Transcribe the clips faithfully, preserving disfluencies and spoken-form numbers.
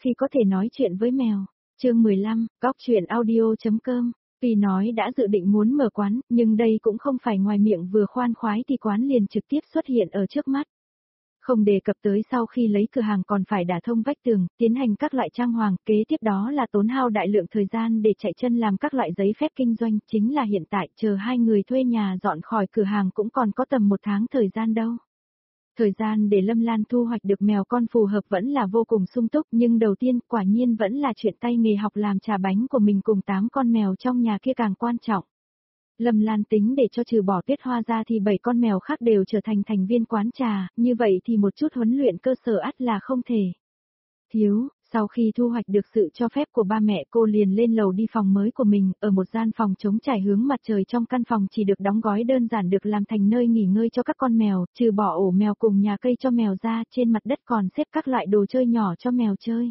khi có thể nói chuyện với mèo. Chương mười lăm, góc truyện audio chấm com. Tuy nói đã dự định muốn mở quán, nhưng đây cũng không phải ngoài miệng vừa khoan khoái thì quán liền trực tiếp xuất hiện ở trước mắt. Không đề cập tới sau khi lấy cửa hàng còn phải đả thông vách tường, tiến hành các loại trang hoàng, kế tiếp đó là tốn hao đại lượng thời gian để chạy chân làm các loại giấy phép kinh doanh, chính là hiện tại chờ hai người thuê nhà dọn khỏi cửa hàng cũng còn có tầm một tháng thời gian đâu. Thời gian để Lâm Lan thu hoạch được mèo con phù hợp vẫn là vô cùng sung túc, nhưng đầu tiên quả nhiên vẫn là chuyện tay nghề học làm trà bánh của mình cùng tám con mèo trong nhà kia càng quan trọng. Lâm Lan tính để cho trừ bỏ Tuyết Hoa ra thì bảy con mèo khác đều trở thành thành viên quán trà, như vậy thì một chút huấn luyện cơ sở ắt là không thể thiếu. Sau khi thu hoạch được sự cho phép của ba mẹ cô liền lên lầu đi phòng mới của mình, ở một gian phòng trống trải hướng mặt trời trong căn phòng chỉ được đóng gói đơn giản được làm thành nơi nghỉ ngơi cho các con mèo, trừ bỏ ổ mèo cùng nhà cây cho mèo ra, trên mặt đất còn xếp các loại đồ chơi nhỏ cho mèo chơi.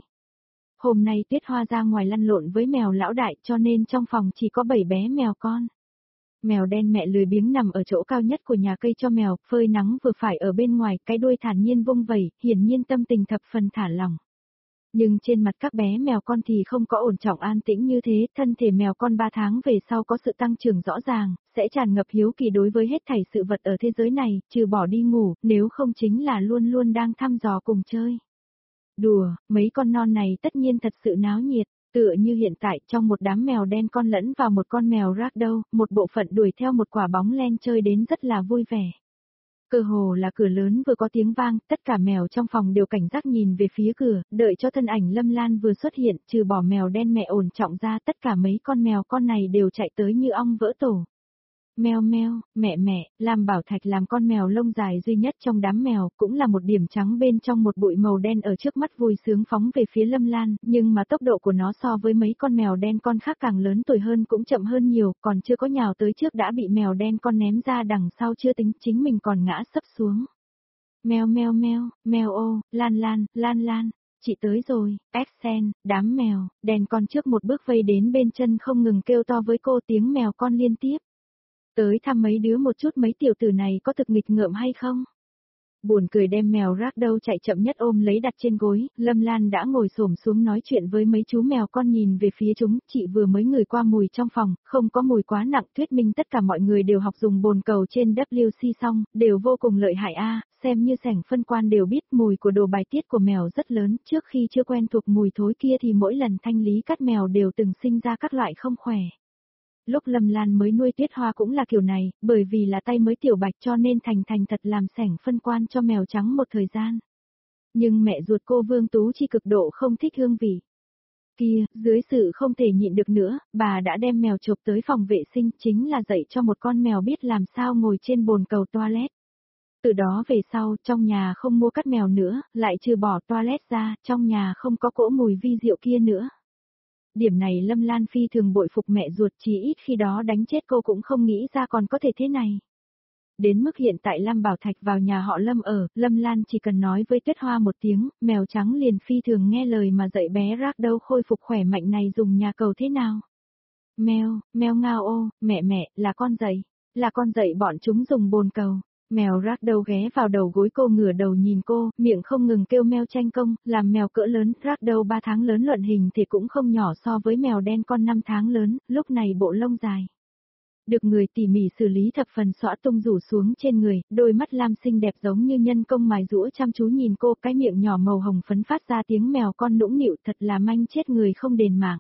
Hôm nay Tuyết Hoa ra ngoài lăn lộn với mèo lão đại cho nên trong phòng chỉ có bảy bé mèo con. Mèo đen mẹ lười biếng nằm ở chỗ cao nhất của nhà cây cho mèo, phơi nắng vừa phải ở bên ngoài, cái đuôi thản nhiên vung vẩy, hiển nhiên tâm tình thập phần thả lỏng. Nhưng trên mặt các bé mèo con thì không có ổn trọng an tĩnh như thế, thân thể mèo con ba tháng về sau có sự tăng trưởng rõ ràng, sẽ tràn ngập hiếu kỳ đối với hết thảy sự vật ở thế giới này, trừ bỏ đi ngủ, nếu không chính là luôn luôn đang thăm dò cùng chơi. Đùa, mấy con non này tất nhiên thật sự náo nhiệt. Tựa như hiện tại trong một đám mèo đen con lẫn vào một con mèo ragdoll, một bộ phận đuổi theo một quả bóng len chơi đến rất là vui vẻ. Cơ hồ là cửa lớn vừa có tiếng vang, tất cả mèo trong phòng đều cảnh giác nhìn về phía cửa, đợi cho thân ảnh Lâm Lan vừa xuất hiện, trừ bỏ mèo đen mẹ ổn trọng ra, tất cả mấy con mèo con này đều chạy tới như ong vỡ tổ. Meo meo, mẹ mẹ, Lam Bảo Thạch làm con mèo lông dài duy nhất trong đám mèo, cũng là một điểm trắng bên trong một bụi màu đen ở trước mắt vui sướng phóng về phía Lâm Lan, nhưng mà tốc độ của nó so với mấy con mèo đen con khác càng lớn tuổi hơn cũng chậm hơn nhiều, còn chưa có nhào tới trước đã bị mèo đen con ném ra đằng sau chưa tính chính mình còn ngã sấp xuống. Meo meo meo, meo ô, Lan Lan, Lan Lan. Chị tới rồi, Exen, đám mèo, đen con trước một bước vây đến bên chân không ngừng kêu to với cô, tiếng mèo con liên tiếp. Tới thăm mấy đứa một chút, mấy tiểu tử này có thực nghịch ngợm hay không? Buồn cười đem mèo ragdoll chạy chậm nhất ôm lấy đặt trên gối, Lâm Lan đã ngồi xổm xuống nói chuyện với mấy chú mèo con nhìn về phía chúng, chị vừa mới ngửi qua mùi trong phòng, không có mùi quá nặng, thuyết minh tất cả mọi người đều học dùng bồn cầu trên W C xong, đều vô cùng lợi hại a, xem như sảnh phân quan đều biết mùi của đồ bài tiết của mèo rất lớn, trước khi chưa quen thuộc mùi thối kia thì mỗi lần thanh lý cắt mèo đều từng sinh ra các loại không khỏe. Lúc Lâm Lan mới nuôi Tuyết Hoa cũng là kiểu này, bởi vì là tay mới tiểu bạch cho nên thành thành thật làm sảnh phân quan cho mèo trắng một thời gian. Nhưng mẹ ruột cô Vương Tú Chi cực độ không thích hương vị kia, dưới sự không thể nhịn được nữa, bà đã đem mèo chộp tới phòng vệ sinh, chính là dạy cho một con mèo biết làm sao ngồi trên bồn cầu toilet. Từ đó về sau, trong nhà không mua cắt mèo nữa, lại trừ bỏ toilet ra, trong nhà không có cỗ mùi vi rượu kia nữa. Điểm này Lâm Lan phi thường bội phục mẹ ruột, chí ít khi đó đánh chết cô cũng không nghĩ ra còn có thể thế này. Đến mức hiện tại Lam Bảo Thạch vào nhà họ Lâm ở, Lâm Lan chỉ cần nói với Tuyết Hoa một tiếng, mèo trắng liền phi thường nghe lời mà dạy bé ragdoll khôi phục khỏe mạnh này dùng nhà cầu thế nào. Mèo, mèo ngao ô, mẹ mẹ, là con dạy, là con dạy bọn chúng dùng bồn cầu. Mèo ragdoll ghé vào đầu gối cô ngửa đầu nhìn cô, miệng không ngừng kêu meo tranh công, làm mèo cỡ lớn, ragdoll ba tháng lớn luận hình thì cũng không nhỏ so với mèo đen con năm tháng lớn, lúc này bộ lông dài. Được người tỉ mỉ xử lý thập phần xõa tung rủ xuống trên người, đôi mắt lam xinh đẹp giống như nhân công mài rũa chăm chú nhìn cô, cái miệng nhỏ màu hồng phấn phát ra tiếng mèo con nũng nịu thật là manh chết người không đền mạng.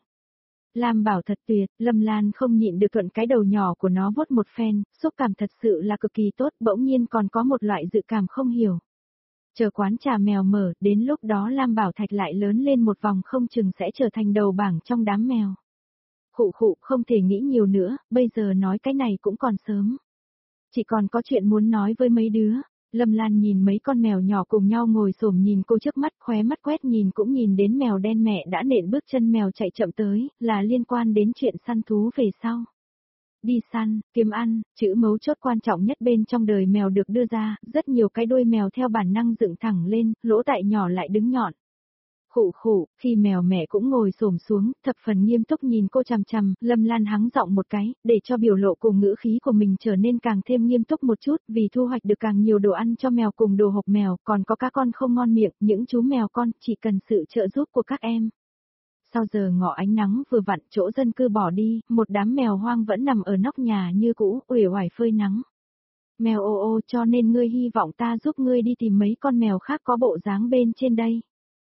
Lam Bảo thật tuyệt, Lâm Lan không nhịn được thuận cái đầu nhỏ của nó vuốt một phen, xúc cảm thật sự là cực kỳ tốt, bỗng nhiên còn có một loại dự cảm không hiểu. Chờ quán trà mèo mở, đến lúc đó Lam Bảo Thạch lại lớn lên một vòng không chừng sẽ trở thành đầu bảng trong đám mèo. Khụ khụ, không thể nghĩ nhiều nữa, bây giờ nói cái này cũng còn sớm. Chỉ còn có chuyện muốn nói với mấy đứa. Lâm Lan nhìn mấy con mèo nhỏ cùng nhau ngồi xổm nhìn cô trước mắt, khóe mắt quét nhìn cũng nhìn đến mèo đen mẹ đã nện bước chân mèo chạy chậm tới, là liên quan đến chuyện săn thú về sau. Đi săn, kiếm ăn, chữ mấu chốt quan trọng nhất bên trong đời mèo được đưa ra, rất nhiều cái đuôi mèo theo bản năng dựng thẳng lên, lỗ tai nhỏ lại đứng nhọn. Khụ khụ, khi mèo mẹ cũng ngồi xổm xuống, thập phần nghiêm túc nhìn cô chằm chằm, Lâm Lan hắng giọng một cái, để cho biểu lộ cùng ngữ khí của mình trở nên càng thêm nghiêm túc một chút, vì thu hoạch được càng nhiều đồ ăn cho mèo cùng đồ hộp mèo, còn có các con không ngon miệng, những chú mèo con chỉ cần sự trợ giúp của các em. Sau giờ ngọ ánh nắng vừa vặn, chỗ dân cư bỏ đi, một đám mèo hoang vẫn nằm ở nóc nhà như cũ, uể oải phơi nắng. Mèo ô ô, cho nên ngươi hy vọng ta giúp ngươi đi tìm mấy con mèo khác có bộ dáng bên trên đây.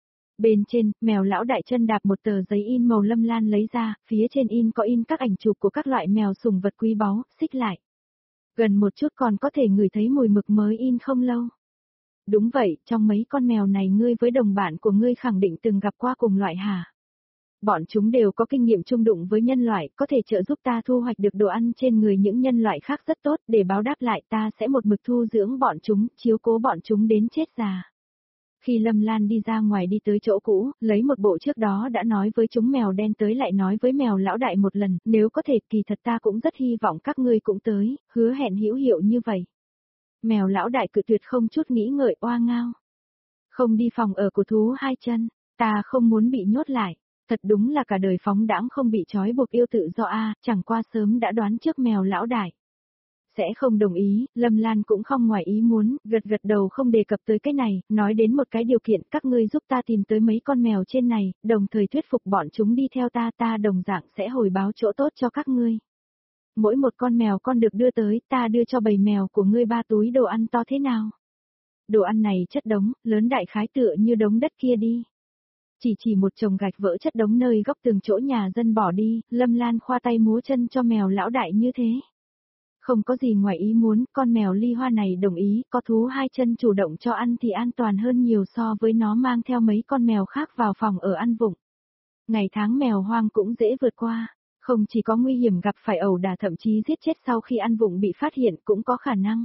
Bên trên, mèo lão đại chân đạp một tờ giấy in màu Lâm Lan lấy ra, phía trên in có in các ảnh chụp của các loại mèo sủng vật quý báu, xích lại. Gần một chút còn có thể ngửi thấy mùi mực mới in không lâu. Đúng vậy, trong mấy con mèo này ngươi với đồng bạn của ngươi khẳng định từng gặp qua cùng loại hả? Bọn chúng đều có kinh nghiệm chung đụng với nhân loại, có thể trợ giúp ta thu hoạch được đồ ăn trên người những nhân loại khác rất tốt, để báo đáp lại ta sẽ một mực thu dưỡng bọn chúng, chiếu cố bọn chúng đến chết già. Khi Lâm Lan đi ra ngoài đi tới chỗ cũ, lấy một bộ trước đó đã nói với chúng mèo đen tới lại nói với mèo lão đại một lần, nếu có thể kỳ thật ta cũng rất hy vọng các ngươi cũng tới, hứa hẹn hữu hiệu như vậy. Mèo lão đại cự tuyệt không chút nghĩ ngợi oa ngao. Không đi phòng ở của thú hai chân, ta không muốn bị nhốt lại. Thật đúng là cả đời phóng đãng không bị trói buộc yêu tự do a, chẳng qua sớm đã đoán trước mèo lão đại. Sẽ không đồng ý, Lâm Lan cũng không ngoài ý muốn, gật gật đầu không đề cập tới cái này, nói đến một cái điều kiện các ngươi giúp ta tìm tới mấy con mèo trên này, đồng thời thuyết phục bọn chúng đi theo ta ta đồng dạng sẽ hồi báo chỗ tốt cho các ngươi. Mỗi một con mèo con được đưa tới, ta đưa cho bầy mèo của ngươi ba túi đồ ăn to thế nào? Đồ ăn này chất đống, lớn đại khái tựa như đống đất kia đi. Chỉ chỉ một chồng gạch vỡ chất đống nơi góc tường chỗ nhà dân bỏ đi, Lâm Lan khoa tay múa chân cho mèo lão đại như thế. Không có gì ngoài ý muốn, con mèo ly hoa này đồng ý, có thú hai chân chủ động cho ăn thì an toàn hơn nhiều so với nó mang theo mấy con mèo khác vào phòng ở ăn vụng. Ngày tháng mèo hoang cũng dễ vượt qua, không chỉ có nguy hiểm gặp phải ẩu đả thậm chí giết chết sau khi ăn vụng bị phát hiện cũng có khả năng.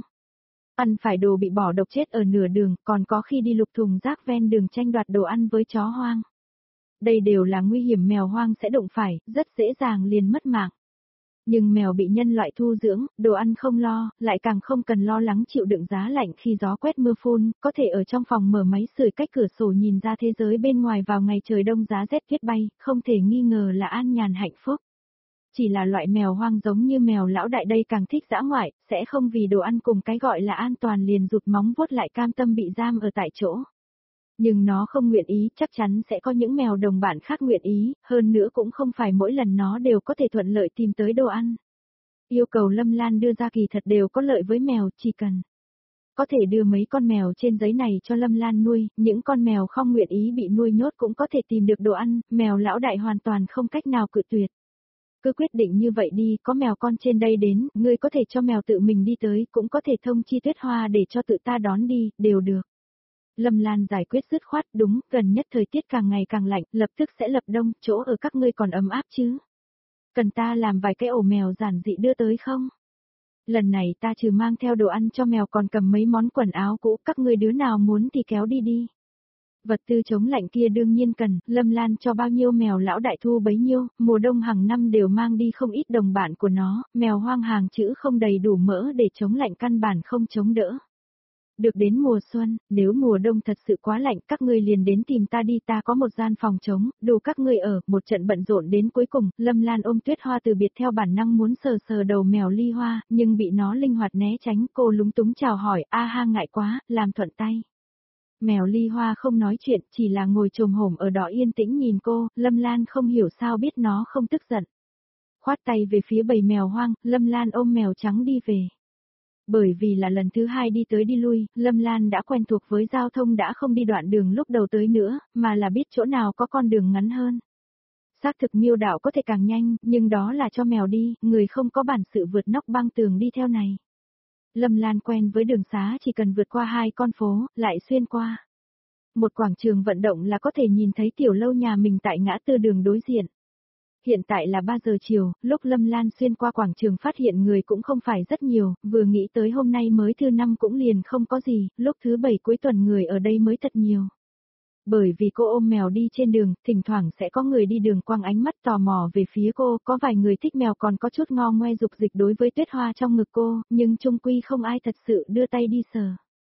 Ăn phải đồ bị bỏ độc chết ở nửa đường, còn có khi đi lục thùng rác ven đường tranh đoạt đồ ăn với chó hoang. Đây đều là nguy hiểm mèo hoang sẽ đụng phải, rất dễ dàng liền mất mạng. Nhưng mèo bị nhân loại thu dưỡng, đồ ăn không lo, lại càng không cần lo lắng chịu đựng giá lạnh khi gió quét mưa phun, có thể ở trong phòng mở máy sưởi cách cửa sổ nhìn ra thế giới bên ngoài vào ngày trời đông giá rét tuyết bay, không thể nghi ngờ là an nhàn hạnh phúc. Chỉ là loại mèo hoang giống như mèo lão đại đây càng thích dã ngoại, sẽ không vì đồ ăn cùng cái gọi là an toàn liền rụt móng vuốt lại cam tâm bị giam ở tại chỗ. Nhưng nó không nguyện ý, chắc chắn sẽ có những mèo đồng bạn khác nguyện ý, hơn nữa cũng không phải mỗi lần nó đều có thể thuận lợi tìm tới đồ ăn. Yêu cầu Lâm Lan đưa ra kỳ thật đều có lợi với mèo, chỉ cần có thể đưa mấy con mèo trên giấy này cho Lâm Lan nuôi, những con mèo không nguyện ý bị nuôi nhốt cũng có thể tìm được đồ ăn, mèo lão đại hoàn toàn không cách nào cự tuyệt. Cứ quyết định như vậy đi, có mèo con trên đây đến, ngươi có thể cho mèo tự mình đi tới, cũng có thể thông chi Tuyết Hoa để cho tự ta đón đi, đều được. Lâm Lan giải quyết dứt khoát, đúng, gần nhất thời tiết càng ngày càng lạnh, lập tức sẽ lập đông, chỗ ở các ngươi còn ấm áp chứ. Cần ta làm vài cái ổ mèo giản dị đưa tới không? Lần này ta trừ mang theo đồ ăn cho mèo còn cầm mấy món quần áo cũ, các ngươi đứa nào muốn thì kéo đi đi. Vật tư chống lạnh kia đương nhiên cần, Lâm Lan cho bao nhiêu mèo lão đại thu bấy nhiêu, mùa đông hàng năm đều mang đi không ít đồng bạn của nó, mèo hoang hàng chữ không đầy đủ mỡ để chống lạnh căn bản không chống đỡ. Được đến mùa xuân, nếu mùa đông thật sự quá lạnh các ngươi liền đến tìm ta đi, ta có một gian phòng trống, đủ các ngươi ở, một trận bận rộn đến cuối cùng, Lâm Lan ôm Tuyết Hoa từ biệt theo bản năng muốn sờ sờ đầu mèo ly hoa, nhưng bị nó linh hoạt né tránh, cô lúng túng chào hỏi, a ha ngại quá, làm thuận tay. Mèo ly hoa không nói chuyện, chỉ là ngồi chồm hổm ở đó yên tĩnh nhìn cô, Lâm Lan không hiểu sao biết nó không tức giận. Khoát tay về phía bầy mèo hoang, Lâm Lan ôm mèo trắng đi về. Bởi vì là lần thứ hai đi tới đi lui, Lâm Lan đã quen thuộc với giao thông đã không đi đoạn đường lúc đầu tới nữa, mà là biết chỗ nào có con đường ngắn hơn. Xác thực miêu đảo có thể càng nhanh, nhưng đó là cho mèo đi, người không có bản sự vượt nóc băng tường đi theo này. Lâm Lan quen với đường xá chỉ cần vượt qua hai con phố, lại xuyên qua một quảng trường vận động là có thể nhìn thấy tiểu lâu nhà mình tại ngã tư đường đối diện. Hiện tại là ba giờ chiều, lúc Lâm Lan xuyên qua quảng trường phát hiện người cũng không phải rất nhiều, vừa nghĩ tới hôm nay mới thứ năm cũng liền không có gì, lúc thứ bảy cuối tuần người ở đây mới thật nhiều. Bởi vì cô ôm mèo đi trên đường, thỉnh thoảng sẽ có người đi đường quăng ánh mắt tò mò về phía cô, có vài người thích mèo còn có chút ngo ngoe dục dịch đối với Tuyết Hoa trong ngực cô, nhưng chung quy không ai thật sự đưa tay đi sờ.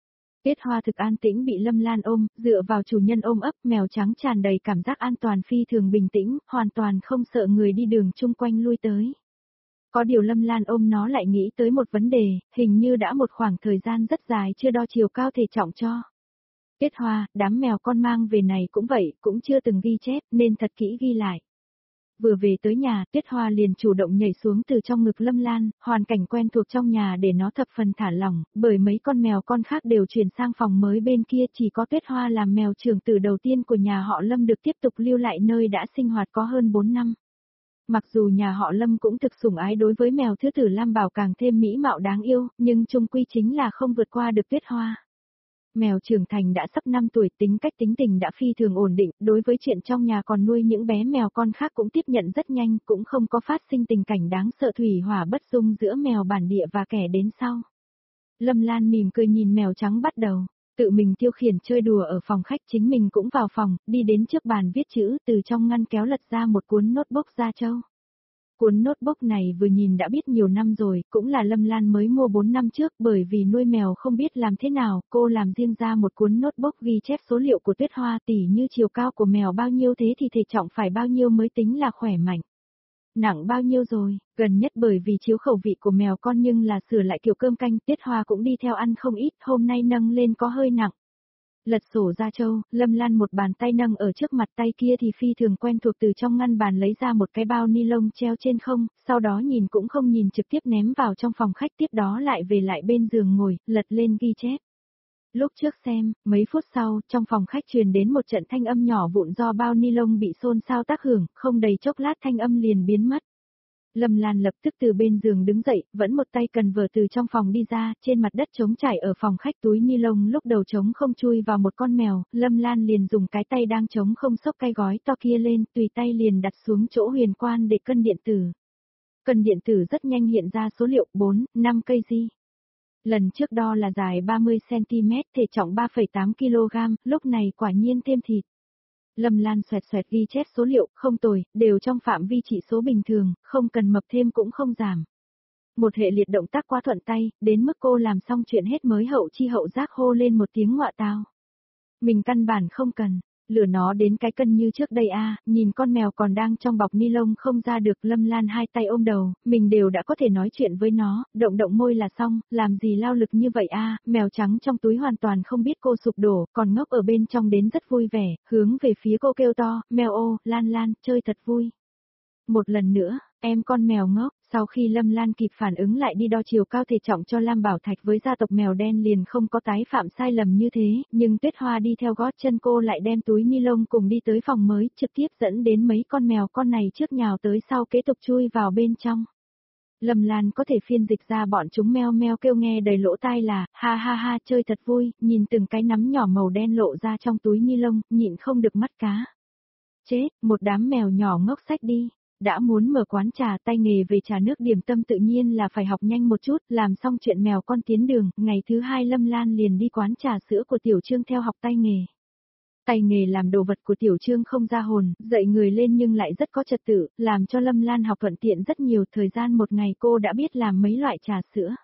Tuyết Hoa thực an tĩnh bị Lâm Lan ôm, dựa vào chủ nhân ôm ấp, mèo trắng tràn đầy cảm giác an toàn phi thường bình tĩnh, hoàn toàn không sợ người đi đường chung quanh lui tới. Có điều Lâm Lan ôm nó lại nghĩ tới một vấn đề, hình như đã một khoảng thời gian rất dài chưa đo chiều cao thể trọng cho. Tuyết Hoa, đám mèo con mang về này cũng vậy, cũng chưa từng ghi chép, nên thật kỹ ghi lại. Vừa về tới nhà, Tuyết Hoa liền chủ động nhảy xuống từ trong ngực Lâm Lan, hoàn cảnh quen thuộc trong nhà để nó thập phần thả lỏng, bởi mấy con mèo con khác đều chuyển sang phòng mới bên kia, chỉ có Tuyết Hoa làm mèo trưởng tử đầu tiên của nhà họ Lâm được tiếp tục lưu lại nơi đã sinh hoạt có hơn bốn năm. Mặc dù nhà họ Lâm cũng thực sủng ái đối với mèo thứ tử Lam Bảo càng thêm mỹ mạo đáng yêu, nhưng chung quy chính là không vượt qua được Tuyết Hoa. Mèo trưởng thành đã sắp năm tuổi, tính cách tính tình đã phi thường ổn định, đối với chuyện trong nhà còn nuôi những bé mèo con khác cũng tiếp nhận rất nhanh, cũng không có phát sinh tình cảnh đáng sợ thủy hỏa bất dung giữa mèo bản địa và kẻ đến sau. Lâm Lan mỉm cười nhìn mèo trắng bắt đầu, tự mình tiêu khiển chơi đùa ở phòng khách, chính mình cũng vào phòng, đi đến trước bàn viết chữ, từ trong ngăn kéo lật ra một cuốn notebook da trâu. Cuốn notebook này vừa nhìn đã biết nhiều năm rồi, cũng là Lâm Lan mới mua bốn năm trước, bởi vì nuôi mèo không biết làm thế nào, cô làm riêng ra một cuốn notebook ghi chép số liệu của Tuyết Hoa, tỉ như chiều cao của mèo bao nhiêu thế thì thể trọng phải bao nhiêu mới tính là khỏe mạnh. Nặng bao nhiêu rồi, gần nhất bởi vì chiếu khẩu vị của mèo con nhưng là sửa lại kiểu cơm canh, Tuyết Hoa cũng đi theo ăn không ít, hôm nay nâng lên có hơi nặng. Lật sổ da trâu, Lâm Lan một bàn tay nâng ở trước mặt, tay kia thì phi thường quen thuộc từ trong ngăn bàn lấy ra một cái bao ni lông treo trên không, sau đó nhìn cũng không nhìn trực tiếp ném vào trong phòng khách, tiếp đó lại về lại bên giường ngồi, lật lên ghi chép. Lúc trước xem, mấy phút sau, trong phòng khách truyền đến một trận thanh âm nhỏ vụn do bao ni lông bị xôn xao tác hưởng, không đầy chốc lát thanh âm liền biến mất. Lâm Lan lập tức từ bên giường đứng dậy, vẫn một tay cần vờ từ trong phòng đi ra, trên mặt đất trống trải ở phòng khách túi ni lông lúc đầu trống không chui vào một con mèo, Lâm Lan liền dùng cái tay đang trống không xốc cái gói to kia lên, tùy tay liền đặt xuống chỗ huyền quan để cân điện tử. Cân điện tử rất nhanh hiện ra số liệu bốn, năm cây gi. Lần trước đo là dài ba mươi xăng-ti-mét, thể trọng ba phẩy tám ki lô gam, lúc này quả nhiên thêm thịt. Lâm Lan xoẹt xoẹt ghi chép số liệu, không tồi, đều trong phạm vi chỉ số bình thường, không cần mập thêm cũng không giảm. Một hệ liệt động tác quá thuận tay, đến mức cô làm xong chuyện hết mới hậu chi hậu giác hô lên một tiếng ngọa tao. Mình căn bản không cần, lừa nó đến cái cân như trước đây a, à, nhìn con mèo còn đang trong bọc ni lông không ra được, Lâm Lan hai tay ôm đầu, mình đều đã có thể nói chuyện với nó, động động môi là xong, làm gì lao lực như vậy a, à, mèo trắng trong túi hoàn toàn không biết cô sụp đổ, còn ngốc ở bên trong đến rất vui vẻ, hướng về phía cô kêu to, mèo ô, Lan Lan, chơi thật vui. Một lần nữa, em con mèo ngốc. Sau khi Lâm Lan kịp phản ứng lại đi đo chiều cao thể trọng cho Lam Bảo Thạch với gia tộc mèo đen liền không có tái phạm sai lầm như thế, nhưng Tuyết Hoa đi theo gót chân cô lại đem túi ni lông cùng đi tới phòng mới, trực tiếp dẫn đến mấy con mèo con này trước nhào tới sau kế tục chui vào bên trong. Lâm Lan có thể phiên dịch ra bọn chúng meo meo kêu nghe đầy lỗ tai là, ha ha ha chơi thật vui, nhìn từng cái nắm nhỏ màu đen lộ ra trong túi ni lông, nhịn không được mắt cá. Chết, một đám mèo nhỏ ngốc sách đi. Đã muốn mở quán trà, tay nghề về trà nước điểm tâm tự nhiên là phải học nhanh một chút, làm xong chuyện mèo con tiến đường, ngày thứ hai Lâm Lan liền đi quán trà sữa của Tiểu Trương theo học tay nghề. Tay nghề làm đồ vật của Tiểu Trương không ra hồn, dạy người lên nhưng lại rất có trật tự, làm cho Lâm Lan học thuận tiện rất nhiều, thời gian một ngày cô đã biết làm mấy loại trà sữa.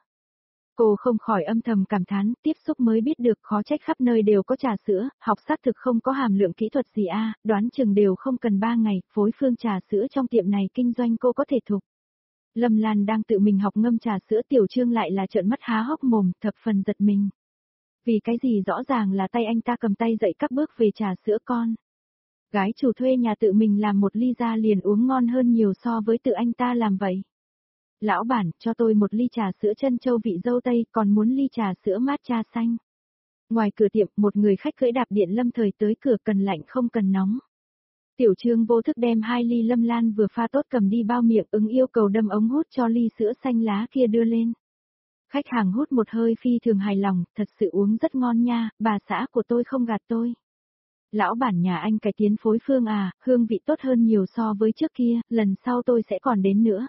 Cô không khỏi âm thầm cảm thán, tiếp xúc mới biết được khó trách khắp nơi đều có trà sữa, học xác thực không có hàm lượng kỹ thuật gì a, à, đoán chừng đều không cần ba ngày, phối phương trà sữa trong tiệm này kinh doanh cô có thể thục. Lâm Lan đang tự mình học ngâm trà sữa, Tiểu Trương lại là trợn mắt há hốc mồm, thập phần giật mình. Vì cái gì rõ ràng là tay anh ta cầm tay dạy các bước về trà sữa con. Gái chủ thuê nhà tự mình làm một ly ra liền uống ngon hơn nhiều so với tự anh ta làm vậy. Lão bản, cho tôi một ly trà sữa trân châu vị dâu tây, còn muốn ly trà sữa matcha xanh. Ngoài cửa tiệm, một người khách cưỡi đạp điện lâm thời tới cửa, cần lạnh không cần nóng. Tiểu Trương vô thức đem hai ly Lâm Lan vừa pha tốt cầm đi bao miệng, ứng yêu cầu đâm ống hút cho ly sữa xanh lá kia đưa lên. Khách hàng hút một hơi phi thường hài lòng, thật sự uống rất ngon nha, bà xã của tôi không gạt tôi. Lão bản nhà anh cải tiến phối phương à, hương vị tốt hơn nhiều so với trước kia, lần sau tôi sẽ còn đến nữa.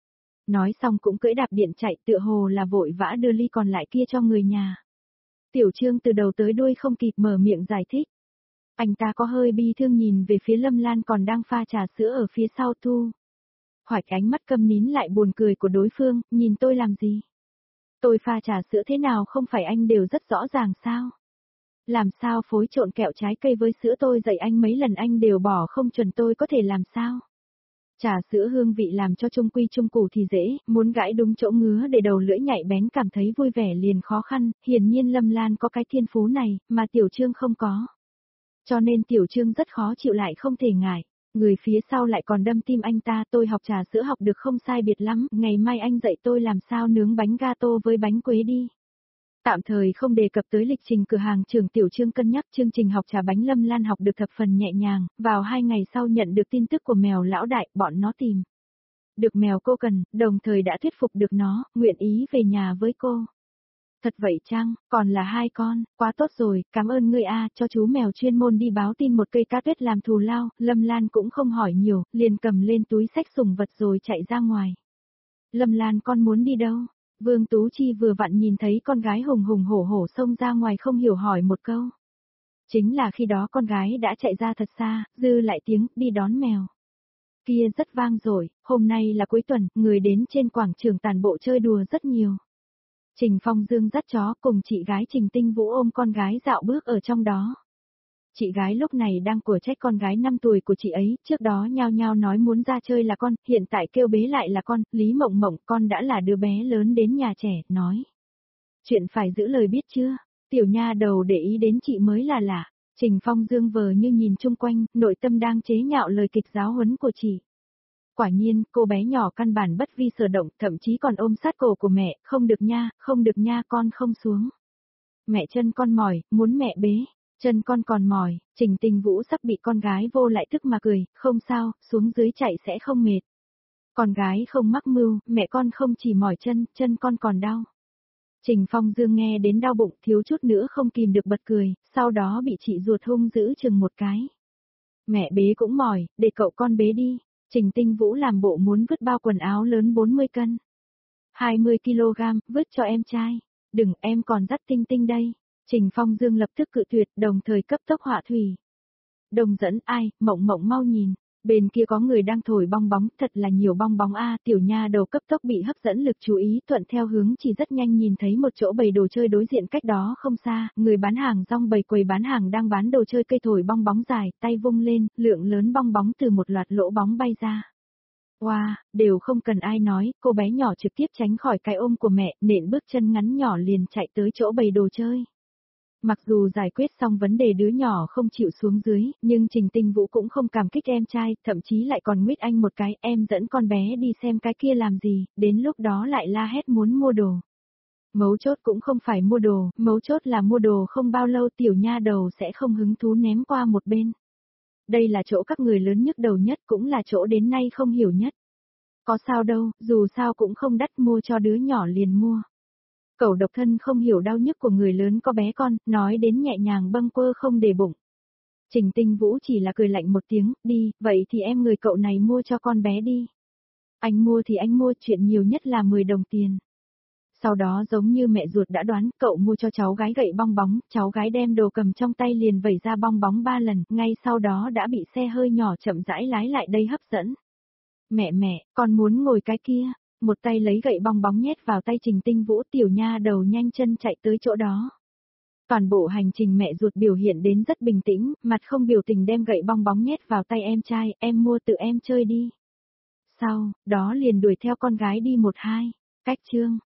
Nói xong cũng cưỡi đạp điện chạy, tựa hồ là vội vã đưa ly còn lại kia cho người nhà. Tiểu Trương từ đầu tới đuôi không kịp mở miệng giải thích. Anh ta có hơi bi thương nhìn về phía Lâm Lan còn đang pha trà sữa ở phía sau thu. Hoạch ánh mắt câm nín lại buồn cười của đối phương, nhìn tôi làm gì? Tôi pha trà sữa thế nào không phải anh đều rất rõ ràng sao? Làm sao phối trộn kẹo trái cây với sữa tôi dạy anh mấy lần anh đều bỏ không chuẩn tôi có thể làm sao? Trà sữa hương vị làm cho trung quy trung cụ thì dễ, muốn gãi đúng chỗ ngứa để đầu lưỡi nhạy bén cảm thấy vui vẻ liền khó khăn, hiển nhiên Lâm Lan có cái thiên phú này, mà Tiểu Trương không có. Cho nên Tiểu Trương rất khó chịu lại không thể ngại. Người phía sau lại còn đâm tim anh ta, tôi học trà sữa học được không sai biệt lắm, ngày mai anh dạy tôi làm sao nướng bánh gato với bánh quế đi. Tạm thời không đề cập tới lịch trình cửa hàng trường Tiểu Trương cân nhắc chương trình học trà bánh Lâm Lan học được thập phần nhẹ nhàng, vào hai ngày sau nhận được tin tức của mèo lão đại, bọn nó tìm được mèo cô cần, đồng thời đã thuyết phục được nó, nguyện ý về nhà với cô. Thật vậy chăng, còn là hai con, quá tốt rồi, cảm ơn ngươi a, cho chú mèo chuyên môn đi báo tin một cây cá tuyết làm thù lao, Lâm Lan cũng không hỏi nhiều, liền cầm lên túi xách sủng vật rồi chạy ra ngoài. Lâm Lan con muốn đi đâu? Vương Tú Chi vừa vặn nhìn thấy con gái hùng hùng hổ hổ xông ra ngoài không hiểu hỏi một câu. Chính là khi đó con gái đã chạy ra thật xa, dư lại tiếng, đi đón mèo. Kia rất vang rồi, hôm nay là cuối tuần, người đến trên quảng trường tàn bộ chơi đùa rất nhiều. Trình Phong Dương dắt chó cùng chị gái Trình Tinh Vũ ôm con gái dạo bước ở trong đó. Chị gái lúc này đang của trách con gái năm tuổi của chị ấy, trước đó nhao nhao nói muốn ra chơi là con, hiện tại kêu bế lại là con, Lý Mộng Mộng con đã là đứa bé lớn đến nhà trẻ, nói. Chuyện phải giữ lời biết chưa, tiểu nha đầu để ý đến chị mới là lạ. Trình Phong Dương vờ như nhìn chung quanh, nội tâm đang chế nhạo lời kịch giáo huấn của chị. Quả nhiên, cô bé nhỏ căn bản bất vi sở động, thậm chí còn ôm sát cổ của mẹ, không được nha, không được nha con không xuống. Mẹ chân con mỏi, muốn mẹ bế, chân con còn mỏi, Trình Tinh Vũ sắp bị con gái vô lại tức mà cười, không sao, xuống dưới chạy sẽ không mệt. Con gái không mắc mưu, mẹ con không chỉ mỏi chân, chân con còn đau. Trình Phong Dương nghe đến đau bụng thiếu chút nữa không kìm được bật cười, sau đó bị chị ruột hung giữ chừng một cái. Mẹ bế cũng mỏi, để cậu con bế đi. Trình Tinh Vũ làm bộ muốn vứt bao quần áo lớn bốn mươi cân. hai mươi ki lô gam, vứt cho em trai. Đừng, em còn dắt Tinh Tinh đây. Trình Phong Dương lập tức cự tuyệt, đồng thời cấp tốc họa thủy. Đồng dẫn ai, Mộng Mộng mau nhìn. Bên kia có người đang thổi bong bóng, thật là nhiều bong bóng a, tiểu nha đầu cấp tốc bị hấp dẫn lực chú ý, thuận theo hướng chỉ rất nhanh nhìn thấy một chỗ bày đồ chơi đối diện cách đó không xa, người bán hàng rong bày quầy bán hàng đang bán đồ chơi cây thổi bong bóng dài, tay vung lên, lượng lớn bong bóng từ một loạt lỗ bóng bay ra. Wow, đều không cần ai nói, cô bé nhỏ trực tiếp tránh khỏi cái ôm của mẹ, nện bước chân ngắn nhỏ liền chạy tới chỗ bày đồ chơi. Mặc dù giải quyết xong vấn đề đứa nhỏ không chịu xuống dưới, nhưng Trình Tinh Vũ cũng không cảm kích em trai, thậm chí lại còn nguyết anh một cái, em dẫn con bé đi xem cái kia làm gì, đến lúc đó lại la hét muốn mua đồ. Mấu chốt cũng không phải mua đồ, mấu chốt là mua đồ không bao lâu tiểu nha đầu sẽ không hứng thú ném qua một bên. Đây là chỗ các người lớn nhức đầu nhất, cũng là chỗ đến nay không hiểu nhất. Có sao đâu, dù sao cũng không đắt, mua cho đứa nhỏ liền mua. Cậu độc thân không hiểu đau nhức của người lớn có bé con, nói đến nhẹ nhàng bâng quơ không để bụng. Trình Tinh Vũ chỉ là cười lạnh một tiếng, đi, vậy thì em người cậu này mua cho con bé đi. Anh mua thì anh mua, chuyện nhiều nhất là mười đồng tiền. Sau đó giống như mẹ ruột đã đoán, cậu mua cho cháu gái gậy bong bóng, cháu gái đem đồ cầm trong tay liền vẩy ra bong bóng ba lần, ngay sau đó đã bị xe hơi nhỏ chậm rãi lái lại đây hấp dẫn. Mẹ mẹ, con muốn ngồi cái kia. Một tay lấy gậy bong bóng nhét vào tay Trình Tinh Vũ, tiểu nha đầu nhanh chân chạy tới chỗ đó. Toàn bộ hành trình mẹ ruột biểu hiện đến rất bình tĩnh, mặt không biểu tình đem gậy bong bóng nhét vào tay em trai, em mua tự em chơi đi. Sau, đó liền đuổi theo con gái đi một hai. Cách chương.